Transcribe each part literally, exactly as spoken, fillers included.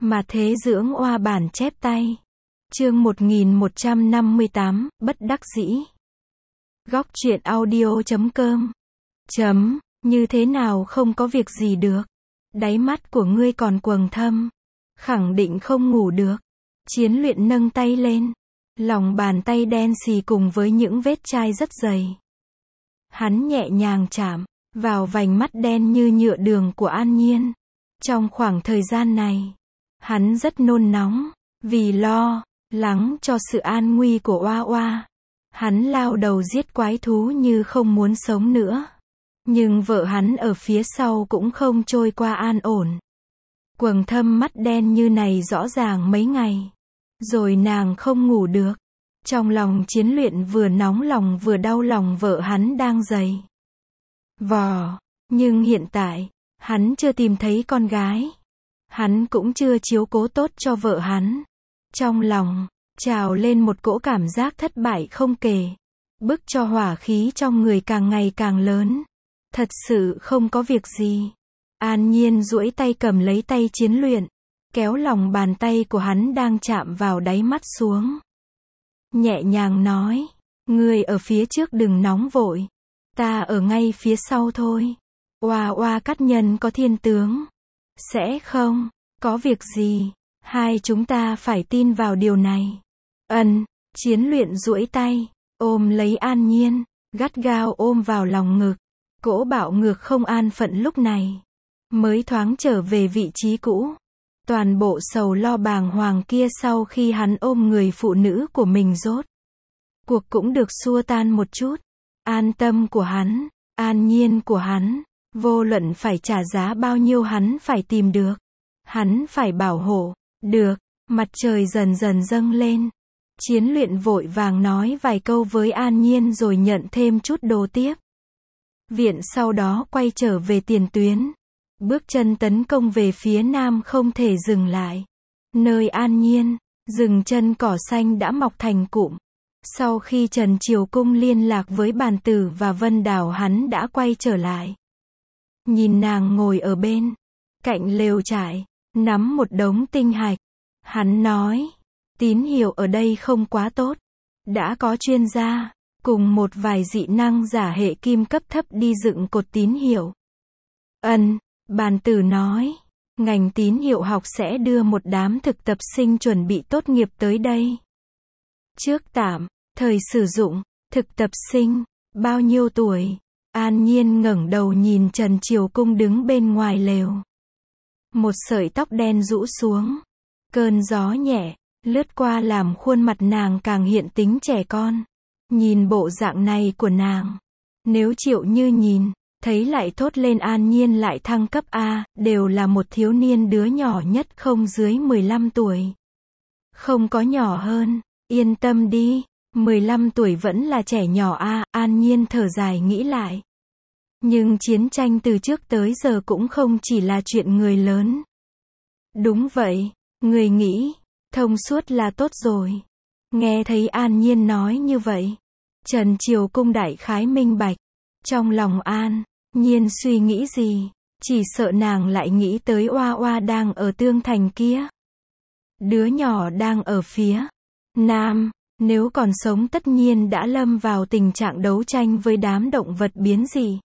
Mà thế dưỡng oa bản chép tay. Chương một nghìn một trăm năm mươi tám, bất đắc dĩ. Góc truyện audio chấm com. Chấm, như thế nào không có việc gì được. Đáy mắt của ngươi còn quầng thâm. Khẳng định không ngủ được. Chiến luyện nâng tay lên. Lòng bàn tay đen xì cùng với những vết chai rất dày. Hắn nhẹ nhàng chạm vào vành mắt đen như nhựa đường của An Nhiên. Trong khoảng thời gian này, hắn rất nôn nóng, vì lo lắng cho sự an nguy của Oa Oa. Hắn lao đầu giết quái thú như không muốn sống nữa. Nhưng vợ hắn ở phía sau cũng không trôi qua an ổn. Quầng thâm mắt đen như này rõ ràng mấy ngày. Rồi nàng không ngủ được. Trong lòng chiến luyện vừa nóng lòng vừa đau lòng vợ hắn đang dày vò. Nhưng hiện tại, hắn chưa tìm thấy con gái. Hắn cũng chưa chiếu cố tốt cho vợ hắn. Trong lòng, trào lên một cỗ cảm giác thất bại không kể. Bức cho hỏa khí trong người càng ngày càng lớn. Thật sự không có việc gì. An Nhiên duỗi tay cầm lấy tay chiến luyện. Kéo lòng bàn tay của hắn đang chạm vào đáy mắt xuống. Nhẹ nhàng nói. Ngươi ở phía trước đừng nóng vội. Ta ở ngay phía sau thôi. Oa Oa cắt nhân có thiên tướng. Sẽ không có việc gì. Hai chúng ta phải tin vào điều này. Ân, chiến luyện duỗi tay. Ôm lấy An Nhiên. Gắt gao ôm vào lòng ngực. Cỗ bạo ngược không an phận lúc này. Mới thoáng trở về vị trí cũ. Toàn bộ sầu lo bàng hoàng kia sau khi hắn ôm người phụ nữ của mình rốt cuộc cũng được xua tan một chút. An tâm của hắn, An Nhiên của hắn, vô luận phải trả giá bao nhiêu hắn phải tìm được. Hắn phải bảo hộ, được. Mặt trời dần dần dâng lên. Chiến luyện vội vàng nói vài câu với An Nhiên rồi nhận thêm chút đồ tiếp viện, sau đó quay trở về tiền tuyến. Bước chân tấn công về phía nam không thể dừng lại. Nơi An Nhiên, rừng chân cỏ xanh đã mọc thành cụm. Sau khi Trần Triều Cung liên lạc với Bàn Tử và Vân Đào hắn đã quay trở lại. Nhìn nàng ngồi ở bên cạnh lều trại, nắm một đống tinh hạch. Hắn nói, tín hiệu ở đây không quá tốt. Đã có chuyên gia, cùng một vài dị năng giả hệ kim cấp thấp đi dựng cột tín hiệu. Ân. Bàn Tử nói, ngành tín hiệu học sẽ đưa một đám thực tập sinh chuẩn bị tốt nghiệp tới đây. Trước tạm thời sử dụng, thực tập sinh, bao nhiêu tuổi? An Nhiên ngẩng đầu nhìn Trần Triều Cung đứng bên ngoài lều. Một sợi tóc đen rũ xuống. Cơn gió nhẹ, lướt qua làm khuôn mặt nàng càng hiện tính trẻ con. Nhìn bộ dạng này của nàng. Nếu Triệu Như nhìn, thấy lại thốt lên An Nhiên lại thăng cấp A, đều là một thiếu niên đứa nhỏ nhất không dưới mười lăm tuổi. Không có nhỏ hơn, yên tâm đi, mười lăm tuổi vẫn là trẻ nhỏ A, An Nhiên thở dài nghĩ lại. Nhưng chiến tranh từ trước tới giờ cũng không chỉ là chuyện người lớn. Đúng vậy, người nghĩ, thông suốt là tốt rồi. Nghe thấy An Nhiên nói như vậy, Trần Triều Cung đại khái minh bạch. Trong lòng An Nhiên suy nghĩ gì, chỉ sợ nàng lại nghĩ tới Oa Oa đang ở Tương Thành kia. Đứa nhỏ đang ở phía nam, nếu còn sống tất nhiên đã lâm vào tình trạng đấu tranh với đám động vật biến dị.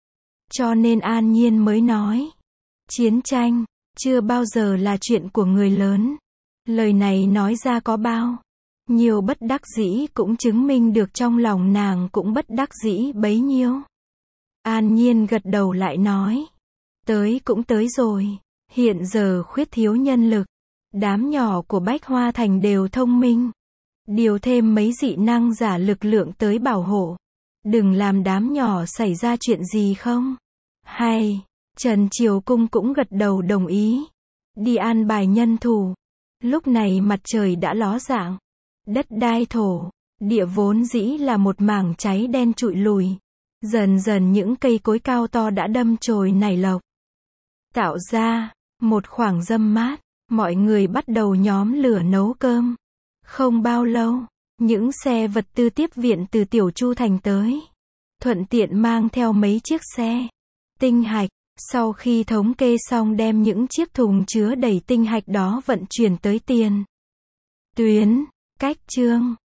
Cho nên An Nhiên mới nói, chiến tranh, chưa bao giờ là chuyện của người lớn. Lời này nói ra có bao nhiêu bất đắc dĩ cũng chứng minh được trong lòng nàng cũng bất đắc dĩ bấy nhiêu. An Nhiên gật đầu lại nói, tới cũng tới rồi, hiện giờ khuyết thiếu nhân lực, đám nhỏ của Bách Hoa Thành đều thông minh, điều thêm mấy dị năng giả lực lượng tới bảo hộ, đừng làm đám nhỏ xảy ra chuyện gì không? Hay, Trần Triều Cung cũng gật đầu đồng ý, đi an bài nhân thủ. Lúc này mặt trời đã ló dạng, đất đai thổ địa vốn dĩ là một mảng cháy đen trụi lùi. Dần dần những cây cối cao to đã đâm chồi nảy lộc. Tạo ra một khoảng râm mát, mọi người bắt đầu nhóm lửa nấu cơm. Không bao lâu, những xe vật tư tiếp viện từ Tiểu Chu Thành tới. Thuận tiện mang theo mấy chiếc xe tinh hạch, Sau khi thống kê xong đem những chiếc thùng chứa đầy tinh hạch đó vận chuyển tới tiền tuyến. Cách chương